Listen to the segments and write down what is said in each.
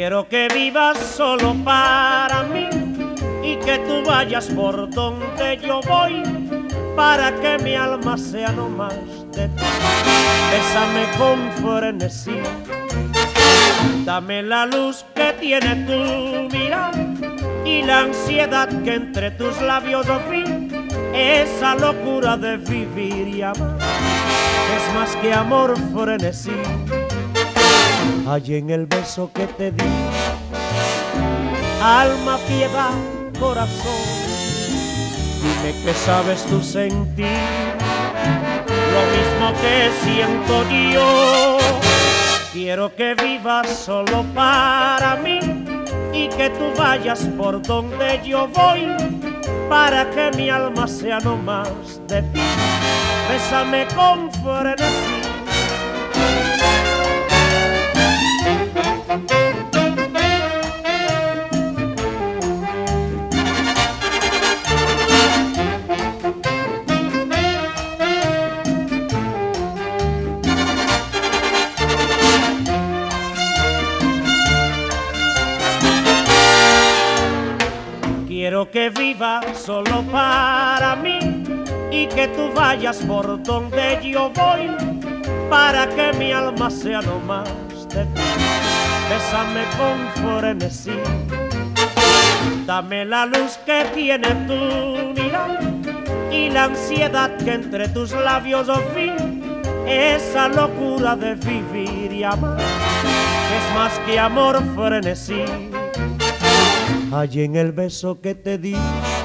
Quiero que vivas solo para mí y que tú vayas por donde yo voy, para que mi alma sea no más de ti. Bésame con frenesí, dame la luz que tiene tu mirada y la ansiedad que entre tus labios vi, esa locura de vivir y amar, es más que amor frenesí. Hay en el beso que te di, alma, piedad, corazón, dime que sabes tú sentir lo mismo que siento yo. Quiero que vivas solo para mí y que tú vayas por donde yo voy, para que mi alma sea no más de ti. Bésame con frenesí. Quiero que vivas solo para mí y que tú vayas por donde yo voy, para que mi alma sea no más de ti. Bésame con frenesí, dame la luz que tiene tu mirada y la ansiedad que entre tus labios vi, esa locura de vivir y amar, que es más que amor frenesí. Hay en el beso que te di,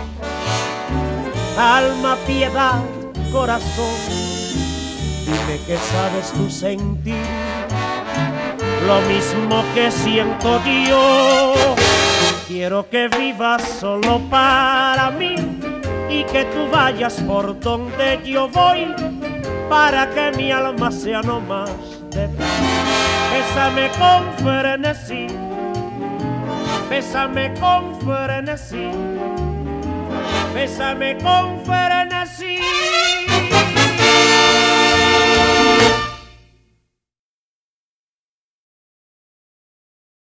alma, piedad, corazón, dime que sabes tú sentir lo mismo que siento yo. Quiero que vivas solo para mí y que tú vayas por donde yo voy, para que mi alma sea no más de ti. Bésame con frenesí, bésame con frenesí, bésame con frenesí.